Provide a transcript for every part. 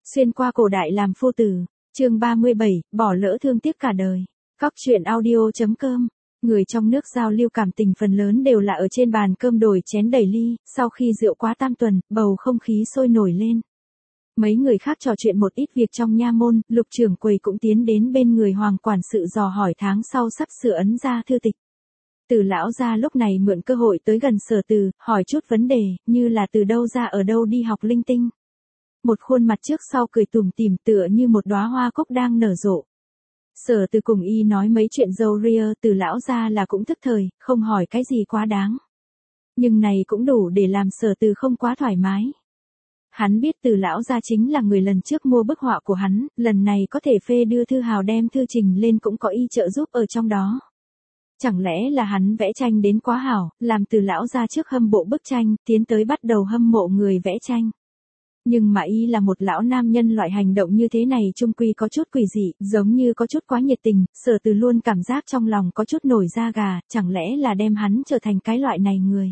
Xuyên qua cổ đại làm phu tử, chương 37, bỏ lỡ thương tiếc cả đời. Góc truyện audio.com. Người trong nước giao lưu cảm tình phần lớn đều là ở trên bàn cơm đổi chén đầy ly, sau khi rượu quá tam tuần, bầu không khí sôi nổi lên. Mấy người khác trò chuyện một ít việc trong nha môn, Lục trưởng quầy cũng tiến đến bên người hoàng quản sự dò hỏi tháng sau sắp sửa ấn ra thư tịch. Từ lão gia lúc này mượn cơ hội tới gần Sở Từ, hỏi chút vấn đề, như là từ đâu ra ở đâu đi học linh tinh. Một khuôn mặt trước sau cười tủm tỉm tựa như một đóa hoa cúc đang nở rộ. Sở Từ cùng y nói mấy chuyện dâu ria, Từ lão gia là cũng thức thời, không hỏi cái gì quá đáng. Nhưng này cũng đủ để làm Sở Từ không quá thoải mái. Hắn biết Từ lão gia chính là người lần trước mua bức họa của hắn, lần này có thể phê đưa thư hào đem thư trình lên cũng có y trợ giúp ở trong đó. Chẳng lẽ là hắn vẽ tranh đến quá hảo, làm Từ lão gia trước hâm mộ bức tranh, tiến tới bắt đầu hâm mộ người vẽ tranh. Nhưng mà y là một lão nam nhân, loại hành động như thế này chung quy có chút quỷ dị, giống như có chút quá nhiệt tình, Sở Từ luôn cảm giác trong lòng có chút nổi da gà, chẳng lẽ là đem hắn trở thành cái loại này người.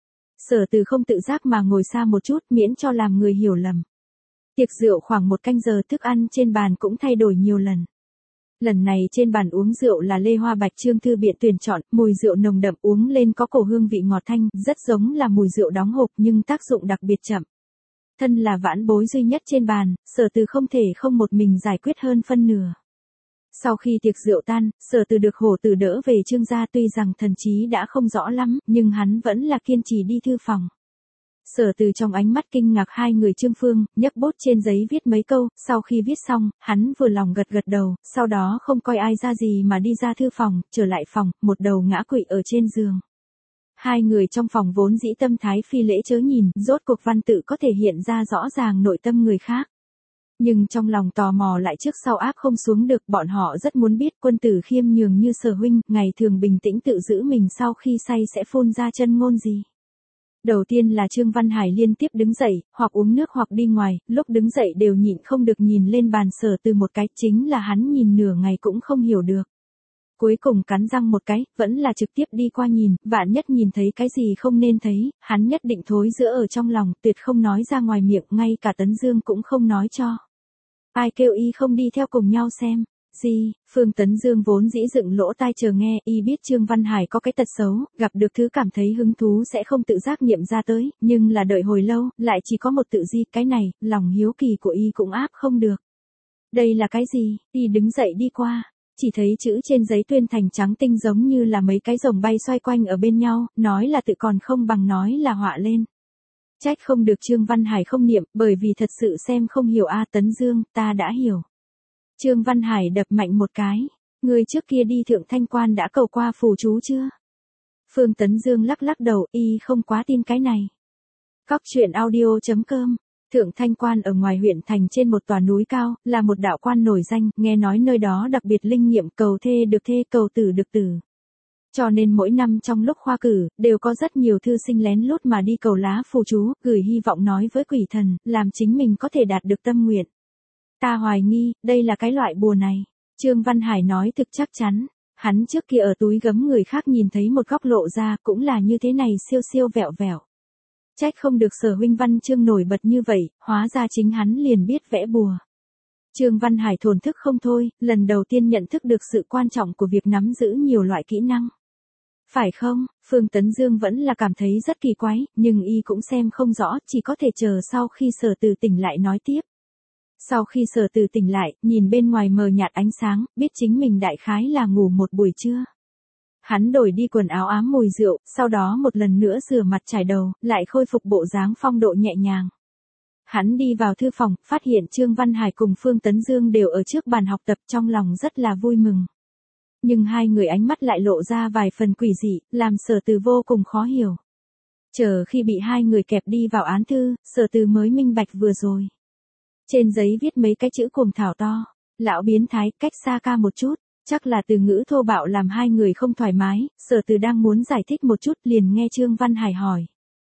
Sở Từ không tự giác mà ngồi xa một chút, miễn cho làm người hiểu lầm. Tiệc rượu khoảng một canh giờ, thức ăn trên bàn cũng thay đổi nhiều lần. Lần này trên bàn uống rượu là Lê Hoa Bạch Trương Thư Biện tuyển chọn, mùi rượu nồng đậm uống lên có cổ hương vị ngọt thanh, rất giống là mùi rượu đóng hộp nhưng tác dụng đặc biệt chậm. Thân là vãn bối duy nhất trên bàn, Sở Từ không thể không một mình giải quyết hơn phân nửa. Sau khi tiệc rượu tan, Sở Từ được Hổ Tử đỡ về Trương gia, tuy rằng thần trí đã không rõ lắm, nhưng hắn vẫn là kiên trì đi thư phòng. Sở Từ trong ánh mắt kinh ngạc hai người Trương Phương, nhấc bút trên giấy viết mấy câu, sau khi viết xong, hắn vừa lòng gật gật đầu, sau đó không coi ai ra gì mà đi ra thư phòng, trở lại phòng, một đầu ngã quỵ ở trên giường. Hai người trong phòng vốn dĩ tâm thái phi lễ chớ nhìn, rốt cuộc văn tự có thể hiện ra rõ ràng nội tâm người khác. Nhưng trong lòng tò mò lại trước sau áp không xuống được, bọn họ rất muốn biết quân tử khiêm nhường như Sở huynh, ngày thường bình tĩnh tự giữ mình sau khi say sẽ phun ra chân ngôn gì. Đầu tiên là Trương Văn Hải liên tiếp đứng dậy, hoặc uống nước hoặc đi ngoài, lúc đứng dậy đều nhịn không được nhìn lên bàn Sở Từ một cái, chính là hắn nhìn nửa ngày cũng không hiểu được. Cuối cùng cắn răng một cái, vẫn là trực tiếp đi qua nhìn, vạn nhất nhìn thấy cái gì không nên thấy, hắn nhất định thối rữa ở trong lòng, tuyệt không nói ra ngoài miệng, ngay cả Tấn Dương cũng không nói cho. Ai kêu y không đi theo cùng nhau xem. Gì, Phương Tấn Dương vốn dĩ dựng lỗ tai chờ nghe, y biết Trương Văn Hải có cái tật xấu, gặp được thứ cảm thấy hứng thú sẽ không tự giác niệm ra tới, nhưng là đợi hồi lâu, lại chỉ có một tự di, cái này, lòng hiếu kỳ của y cũng áp không được. Đây là cái gì, y đứng dậy đi qua, chỉ thấy chữ trên giấy tuyên thành trắng tinh giống như là mấy cái rồng bay xoay quanh ở bên nhau, nói là tự còn không bằng nói là họa lên. Trách không được Trương Văn Hải không niệm, bởi vì thật sự xem không hiểu a. Tấn Dương, ta đã hiểu. Trương Văn Hải đập mạnh một cái. Người trước kia đi Thượng Thanh Quan đã cầu qua phù chú chưa? Phương Tấn Dương lắc lắc đầu, y không quá tin cái này. Góc truyện audio.com. Thượng Thanh Quan ở ngoài huyện thành trên một tòa núi cao, là một đạo quan nổi danh, nghe nói nơi đó đặc biệt linh nghiệm, cầu thê được thê, cầu tử được tử. Cho nên mỗi năm trong lúc khoa cử, đều có rất nhiều thư sinh lén lút mà đi cầu lá phù chú, gửi hy vọng nói với quỷ thần, làm chính mình có thể đạt được tâm nguyện. Ta hoài nghi, đây là cái loại bùa này. Trương Văn Hải nói thực chắc chắn. Hắn trước kia ở túi gấm người khác nhìn thấy một góc lộ ra, cũng là như thế này, siêu siêu vẹo vẹo. Trách không được Sở huynh văn chương nổi bật như vậy, hóa ra chính hắn liền biết vẽ bùa. Trương Văn Hải thổn thức không thôi, lần đầu tiên nhận thức được sự quan trọng của việc nắm giữ nhiều loại kỹ năng. Phải không? Phương Tấn Dương vẫn là cảm thấy rất kỳ quái, nhưng y cũng xem không rõ, chỉ có thể chờ sau khi Sở Từ tỉnh lại nói tiếp. Sau khi Sở Từ tỉnh lại, nhìn bên ngoài mờ nhạt ánh sáng, biết chính mình đại khái là ngủ một buổi trưa. Hắn đổi đi quần áo ám mùi rượu, sau đó một lần nữa rửa mặt chải đầu, lại khôi phục bộ dáng phong độ nhẹ nhàng. Hắn đi vào thư phòng, phát hiện Trương Văn Hải cùng Phương Tấn Dương đều ở trước bàn học tập, trong lòng rất là vui mừng. Nhưng hai người ánh mắt lại lộ ra vài phần quỷ dị, làm Sở Từ vô cùng khó hiểu. Chờ khi bị hai người kẹp đi vào án thư, Sở Từ mới minh bạch vừa rồi. Trên giấy viết mấy cái chữ cuồng thảo to, lão biến thái, cách xa ca một chút, chắc là từ ngữ thô bạo làm hai người không thoải mái, Sở Từ đang muốn giải thích một chút liền nghe Trương Văn Hải hỏi.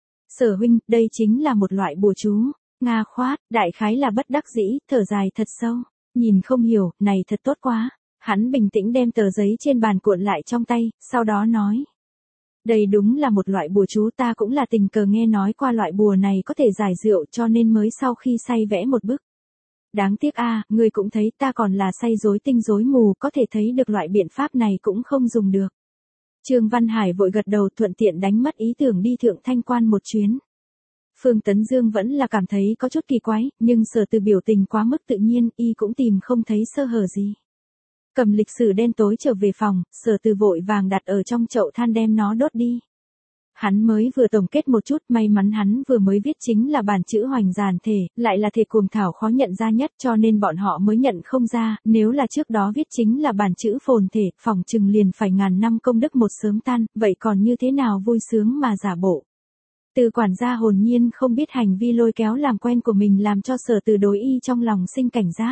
Sở huynh, đây chính là một loại bùa chú. Nga khoát, đại khái là bất đắc dĩ, thở dài thật sâu, nhìn không hiểu, này thật tốt quá. Hắn bình tĩnh đem tờ giấy trên bàn cuộn lại trong tay, sau đó nói. Đây đúng là một loại bùa chú, ta cũng là tình cờ nghe nói qua loại bùa này có thể giải rượu cho nên mới sau khi say vẽ một bức. Đáng tiếc a, ngươi cũng thấy ta còn là say rối tinh rối mù, có thể thấy được loại biện pháp này cũng không dùng được. Trương Văn Hải vội gật đầu, thuận tiện đánh mất ý tưởng đi Thượng Thanh Quan một chuyến. Phương Tấn Dương vẫn là cảm thấy có chút kỳ quái, nhưng Sở Từ biểu tình quá mức tự nhiên, y cũng tìm không thấy sơ hở gì. Cầm lịch sử đen tối trở về phòng, Sở Từ vội vàng đặt ở trong chậu than đem nó đốt đi. Hắn mới vừa tổng kết một chút, may mắn hắn vừa mới viết chính là bản chữ hoành giản thể, lại là thể cuồng thảo khó nhận ra nhất, cho nên bọn họ mới nhận không ra, nếu là trước đó viết chính là bản chữ phồn thể, phỏng chừng liền phải ngàn năm công đức một sớm tan, vậy còn như thế nào vui sướng mà giả bộ. Từ quản gia hồn nhiên không biết hành vi lôi kéo làm quen của mình làm cho Sở Từ đối y trong lòng sinh cảnh giác.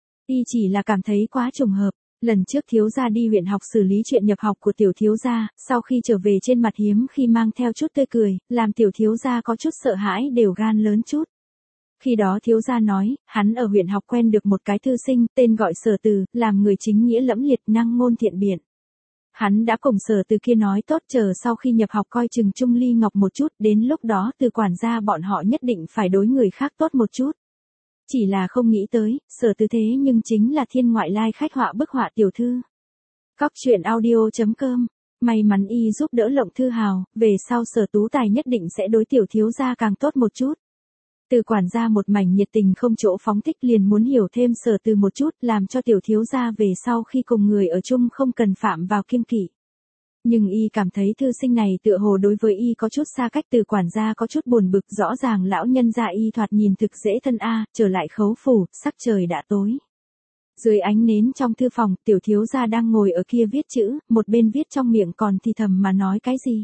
Y chỉ là cảm thấy quá trùng hợp. Lần trước thiếu gia đi huyện học xử lý chuyện nhập học của tiểu thiếu gia, sau khi trở về trên mặt hiếm khi mang theo chút tươi cười, làm tiểu thiếu gia có chút sợ hãi đều gan lớn chút. Khi đó thiếu gia nói, hắn ở huyện học quen được một cái thư sinh, tên gọi Sở Từ, làm người chính nghĩa lẫm liệt, năng ngôn thiện biện. Hắn đã cùng Sở Từ kia nói tốt chờ sau khi nhập học coi chừng Trung Ly Ngọc một chút, đến lúc đó từ quản gia bọn họ nhất định phải đối người khác tốt một chút. Chỉ là không nghĩ tới, Sở Từ thế nhưng chính là thiên ngoại lai khách họa bức họa tiểu thư. Cóc truyện audio.com. May mắn y giúp đỡ Lộng Thư Hào, về sau Sở Tú Tài nhất định sẽ đối tiểu thiếu gia càng tốt một chút. Từ quản gia một mảnh nhiệt tình không chỗ phóng thích liền muốn hiểu thêm Sở Từ một chút, làm cho tiểu thiếu gia về sau khi cùng người ở chung không cần phạm vào kiêng kỵ. Nhưng y cảm thấy thư sinh này tựa hồ đối với y có chút xa cách, từ quản gia có chút buồn bực, rõ ràng lão nhân gia y thoạt nhìn thực dễ thân a, trở lại khấu phủ, sắc trời đã tối. Dưới ánh nến trong thư phòng, tiểu thiếu gia đang ngồi ở kia viết chữ, một bên viết trong miệng còn thì thầm mà nói cái gì.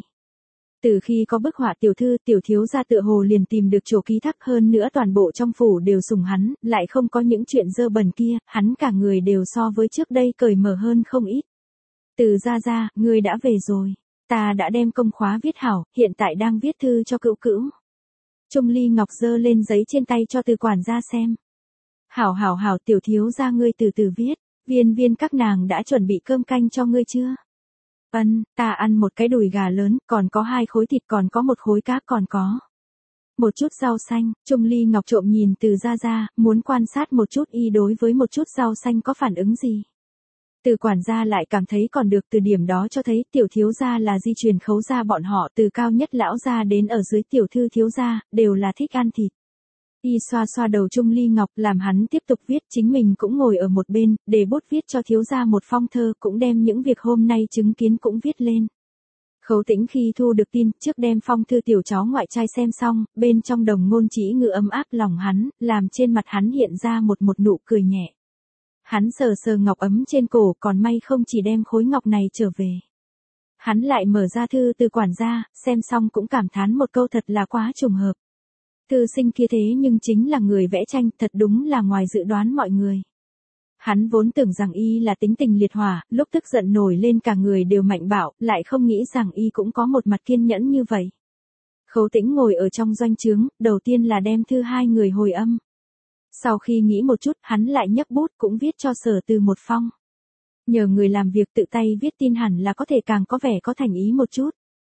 Từ khi có bức họa tiểu thư, tiểu thiếu gia tựa hồ liền tìm được chỗ ký thác, hơn nữa toàn bộ trong phủ đều sủng hắn, lại không có những chuyện dơ bẩn kia, hắn cả người đều so với trước đây cởi mở hơn không ít. Từ gia, ngươi đã về rồi. Ta đã đem công khóa viết hảo, hiện tại đang viết thư cho cữu cữu. Trung Ly Ngọc giơ lên giấy trên tay cho từ quản gia xem. Hảo, tiểu thiếu gia ngươi từ từ viết, viên các nàng đã chuẩn bị cơm canh cho ngươi chưa? Ta ăn một cái đùi gà lớn, còn có 2 khối thịt, còn có 1 khối cá, còn có một chút rau xanh. Trung Ly Ngọc trộm nhìn từ gia, muốn quan sát một chút y đối với một chút rau xanh có phản ứng gì. Từ quản gia lại cảm thấy còn được, từ điểm đó cho thấy tiểu thiếu gia là di truyền khấu gia bọn họ, từ cao nhất lão gia đến ở dưới tiểu thư thiếu gia, đều là thích ăn thịt. Y xoa xoa đầu Trung Ly Ngọc, làm hắn tiếp tục viết, chính mình cũng ngồi ở một bên, để bút viết cho thiếu gia một phong thơ, cũng đem những việc hôm nay chứng kiến cũng viết lên. Khấu Tĩnh khi thu được tin, trước đem phong thư tiểu cháu ngoại trai xem xong, bên trong đồng ngôn chỉ ngữ ấm áp lòng hắn, làm trên mặt hắn hiện ra một nụ cười nhẹ. Hắn sờ ngọc ấm trên cổ, còn may không chỉ đem khối ngọc này trở về. Hắn lại mở ra thư từ quản gia, xem xong cũng cảm thán một câu, thật là quá trùng hợp. Thư sinh kia thế nhưng chính là người vẽ tranh, thật đúng là ngoài dự đoán mọi người. Hắn vốn tưởng rằng y là tính tình liệt hỏa, lúc tức giận nổi lên cả người đều mạnh bạo, lại không nghĩ rằng y cũng có một mặt kiên nhẫn như vậy. Khấu Tĩnh ngồi ở trong doanh trướng, đầu tiên là đem thư 2 người hồi âm. Sau khi nghĩ một chút, hắn lại nhấc bút cũng viết cho Sở Từ một phong. Nhờ người làm việc tự tay viết tin hẳn là có thể càng có vẻ có thành ý một chút.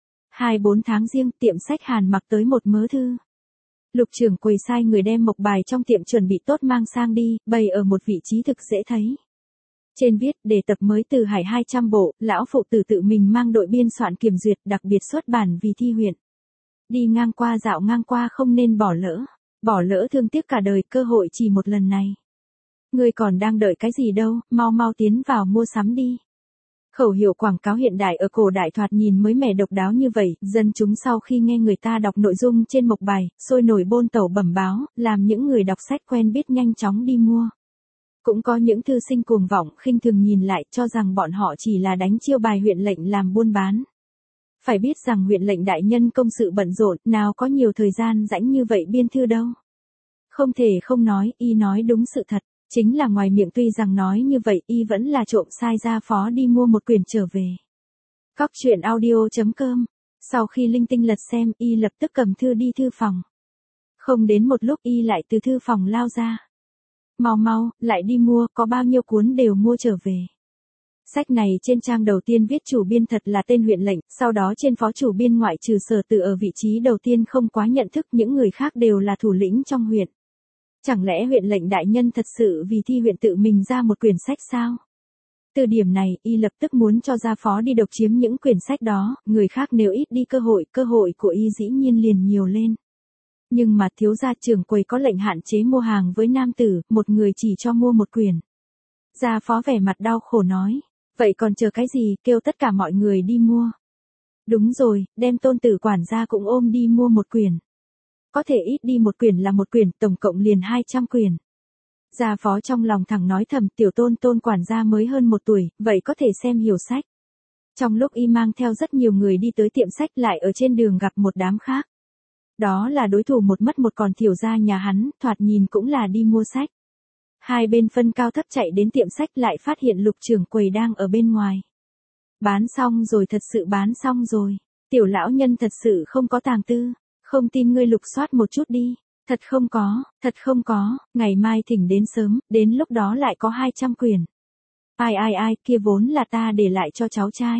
2-4 tháng riêng, tiệm sách Hàn Mặc tới một mớ thư. Lục trưởng quầy sai người đem mộc bài trong tiệm chuẩn bị tốt mang sang đi, bày ở một vị trí thực dễ thấy. Trên viết, đề tập mới từ Hải 200 bộ, lão phụ tử tự mình mang đội biên soạn kiểm duyệt, đặc biệt xuất bản vì thi huyện. Đi ngang qua dạo ngang qua không nên bỏ lỡ thương tiếc cả đời, cơ hội chỉ một lần này. Ngươi còn đang đợi cái gì đâu, mau tiến vào mua sắm đi. Khẩu hiệu quảng cáo hiện đại ở cổ đại thoạt nhìn mới mẻ độc đáo như vậy, dân chúng sau khi nghe người ta đọc nội dung trên mộc bài, sôi nổi bôn tẩu bẩm báo, làm những người đọc sách quen biết nhanh chóng đi mua. Cũng có những thư sinh cuồng vọng khinh thường nhìn lại, cho rằng bọn họ chỉ là đánh chiêu bài huyện lệnh làm buôn bán. Phải biết rằng huyện lệnh đại nhân công sự bận rộn, nào có nhiều thời gian rảnh như vậy biên thư đâu. Không thể không nói, y nói đúng sự thật. Chính là ngoài miệng tuy rằng nói như vậy, y vẫn là trộm sai ra phó đi mua một quyển trở về. Cóc truyện audio.com. Sau khi linh tinh lật xem, y lập tức cầm thư đi thư phòng. Không đến một lúc y lại từ thư phòng lao ra. Mau, lại đi mua, có bao nhiêu cuốn đều mua trở về. Sách này trên trang đầu tiên viết chủ biên thật là tên huyện lệnh, sau đó trên phó chủ biên ngoại trừ Sở Từ ở vị trí đầu tiên không quá nhận thức, những người khác đều là thủ lĩnh trong huyện. Chẳng lẽ huyện lệnh đại nhân thật sự vì thi huyện tự mình ra một quyển sách sao? Từ điểm này, y lập tức muốn cho gia phó đi độc chiếm những quyển sách đó, người khác nếu ít đi cơ hội của y dĩ nhiên liền nhiều lên. Nhưng mà thiếu gia trưởng quầy có lệnh hạn chế mua hàng với nam tử, một người chỉ cho mua một quyển. Gia phó vẻ mặt đau khổ nói, vậy còn chờ cái gì, kêu tất cả mọi người đi mua. Đúng rồi, đem tôn tử quản gia cũng ôm đi mua một quyển. Có thể ít đi một quyển là một quyển, tổng cộng liền 200 quyển. Gia phó trong lòng thẳng nói thầm, tiểu tôn quản gia mới hơn 1 tuổi, vậy có thể xem hiểu sách. Trong lúc y mang theo rất nhiều người đi tới tiệm sách lại ở trên đường gặp một đám khác. Đó là đối thủ một mất một còn thiểu gia nhà hắn, thoạt nhìn cũng là đi mua sách. Hai bên phân cao thấp chạy đến tiệm sách lại phát hiện Lục trưởng quầy đang ở bên ngoài. Bán xong rồi, thật sự bán xong rồi. Tiểu lão nhân thật sự không có tàng tư. Không tin ngươi lục soát một chút đi. Thật không có, ngày mai thỉnh đến sớm, đến lúc đó lại có 200 quyển. Ai, kia vốn là ta để lại cho cháu trai.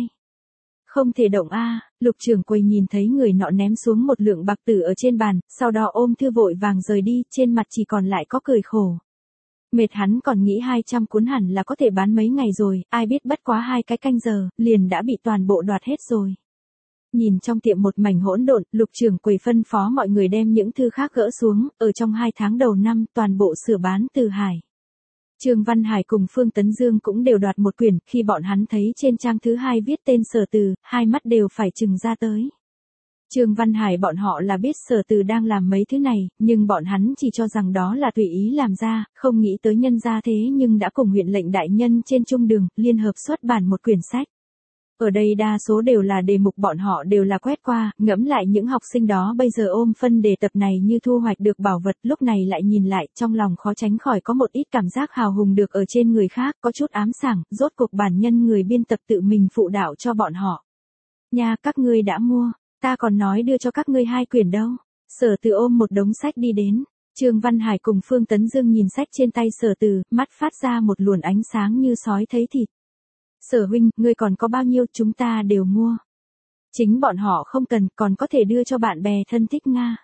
Không thể động a. Lục trưởng quầy nhìn thấy người nọ ném xuống một lượng bạc tử ở trên bàn, sau đó ôm thư vội vàng rời đi, trên mặt chỉ còn lại có cười khổ. Mệt hắn còn nghĩ 200 cuốn hẳn là có thể bán mấy ngày rồi, ai biết bất quá 2 cái canh giờ, liền đã bị toàn bộ đoạt hết rồi. Nhìn trong tiệm một mảnh hỗn độn, Lục trưởng quầy phân phó mọi người đem những thư khác gỡ xuống, ở trong 2 tháng đầu năm toàn bộ sửa bán từ Hải. Trương Văn Hải cùng Phương Tấn Dương cũng đều đoạt một quyển, khi bọn hắn thấy trên trang thứ 2 viết tên Sở Từ, hai mắt đều phải trừng ra tới. Trương Văn Hải bọn họ là biết Sở Từ đang làm mấy thứ này, nhưng bọn hắn chỉ cho rằng đó là tùy ý làm ra, không nghĩ tới nhân ra thế nhưng đã cùng huyện lệnh đại nhân trên trung đường, liên hợp xuất bản một quyển sách. Ở đây đa số đều là đề mục bọn họ đều là quét qua, ngẫm lại những học sinh đó bây giờ ôm phân đề tập này như thu hoạch được bảo vật, lúc này lại nhìn lại, trong lòng khó tránh khỏi có một ít cảm giác hào hùng được ở trên người khác, có chút ám sảng, rốt cuộc bản nhân người biên tập tự mình phụ đạo cho bọn họ. Nha, các ngươi đã mua, ta còn nói đưa cho các ngươi 2 quyển đâu. Sở Từ ôm một đống sách đi đến. Trương Văn Hải cùng Phương Tấn Dương nhìn sách trên tay Sở Từ, mắt phát ra một luồng ánh sáng như sói thấy thịt. Sở huynh, ngươi còn có bao nhiêu, chúng ta đều mua. Chính bọn họ không cần, còn có thể đưa cho bạn bè thân thích Nga.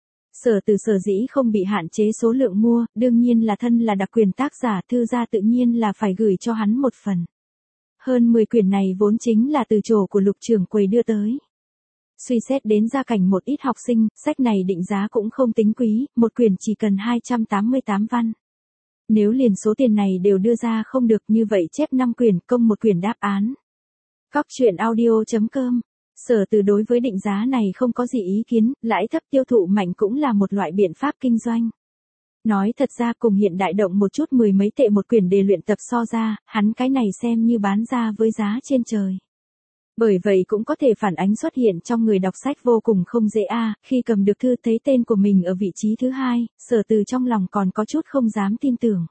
Sở Từ sở dĩ không bị hạn chế số lượng mua, đương nhiên là thân là đặc quyền tác giả, thư gia tự nhiên là phải gửi cho hắn một phần. Hơn 10 quyển này vốn chính là từ chỗ của Lục trưởng quầy đưa tới. Suy xét đến gia cảnh một ít học sinh, sách này định giá cũng không tính quý, một quyển chỉ cần 288 văn. Nếu liền số tiền này đều đưa ra không được, như vậy chép 5 quyển công một quyển đáp án. Cóc truyện audio.com. Sở Từ đối với định giá này không có gì ý kiến, lãi thấp tiêu thụ mạnh cũng là một loại biện pháp kinh doanh. Nói thật ra cùng hiện đại động một chút 10 mấy tệ một quyển đề luyện tập so ra, hắn cái này xem như bán ra với giá trên trời. Bởi vậy cũng có thể phản ánh xuất hiện trong người đọc sách vô cùng không dễ khi cầm được thư thấy tên của mình ở vị trí thứ 2, Sở Từ trong lòng còn có chút không dám tin tưởng.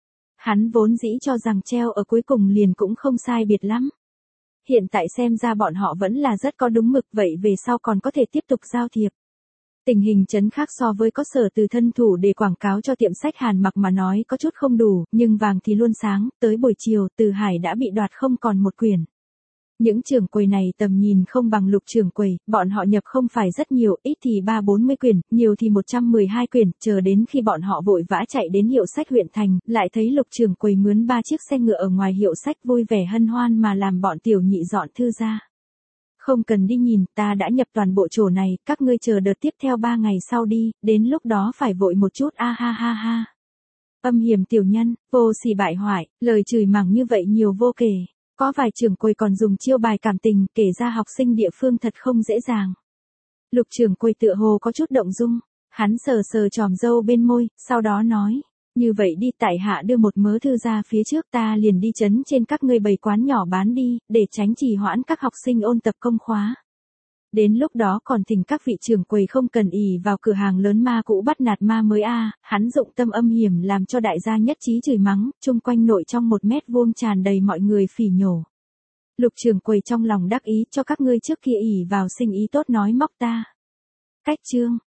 Hắn vốn dĩ cho rằng treo ở cuối cùng liền cũng không sai biệt lắm. Hiện tại xem ra bọn họ vẫn là rất có đúng mực, vậy về sau còn có thể tiếp tục giao thiệp. Tình hình chấn khác so với có Sở Từ thân thủ để quảng cáo cho tiệm sách Hàn Mặc mà nói có chút không đủ, nhưng vàng thì luôn sáng, tới buổi chiều Từ Hải đã bị đoạt không còn một quyển. Những trưởng quầy này tầm nhìn không bằng Lục trưởng quầy, bọn họ nhập không phải rất nhiều, ít thì 340 quyển, nhiều thì 112 quyển, chờ đến khi bọn họ vội vã chạy đến hiệu sách huyện thành, lại thấy Lục trưởng quầy mướn 3 chiếc xe ngựa ở ngoài hiệu sách vui vẻ hân hoan mà làm bọn tiểu nhị dọn thư ra. Không cần đi nhìn, ta đã nhập toàn bộ chỗ này, các ngươi chờ đợt tiếp theo 3 ngày sau đi, đến lúc đó phải vội một chút ha ha ha. Âm hiểm tiểu nhân, vô sỉ bại hoại, lời chửi mắng như vậy nhiều vô kể. Có vài trưởng quầy còn dùng chiêu bài cảm tình, kể ra học sinh địa phương thật không dễ dàng. Lục trưởng quầy tựa hồ có chút động dung, hắn sờ sờ chòm râu bên môi, sau đó nói, như vậy đi, tại hạ đưa một mớ thư ra phía trước, ta liền đi trấn trên các ngươi bày quán nhỏ bán đi, để tránh trì hoãn các học sinh ôn tập công khóa. Đến lúc đó còn thỉnh các vị trưởng quầy không cần ỷ vào cửa hàng lớn ma cũ bắt nạt ma mới hắn dụng tâm âm hiểm làm cho đại gia nhất trí chửi mắng, chung quanh nội trong 1 mét vuông tràn đầy mọi người phỉ nhổ. Lục trưởng quầy trong lòng đắc ý, cho các ngươi trước kia ỷ vào sinh ý tốt nói móc ta. Cách chương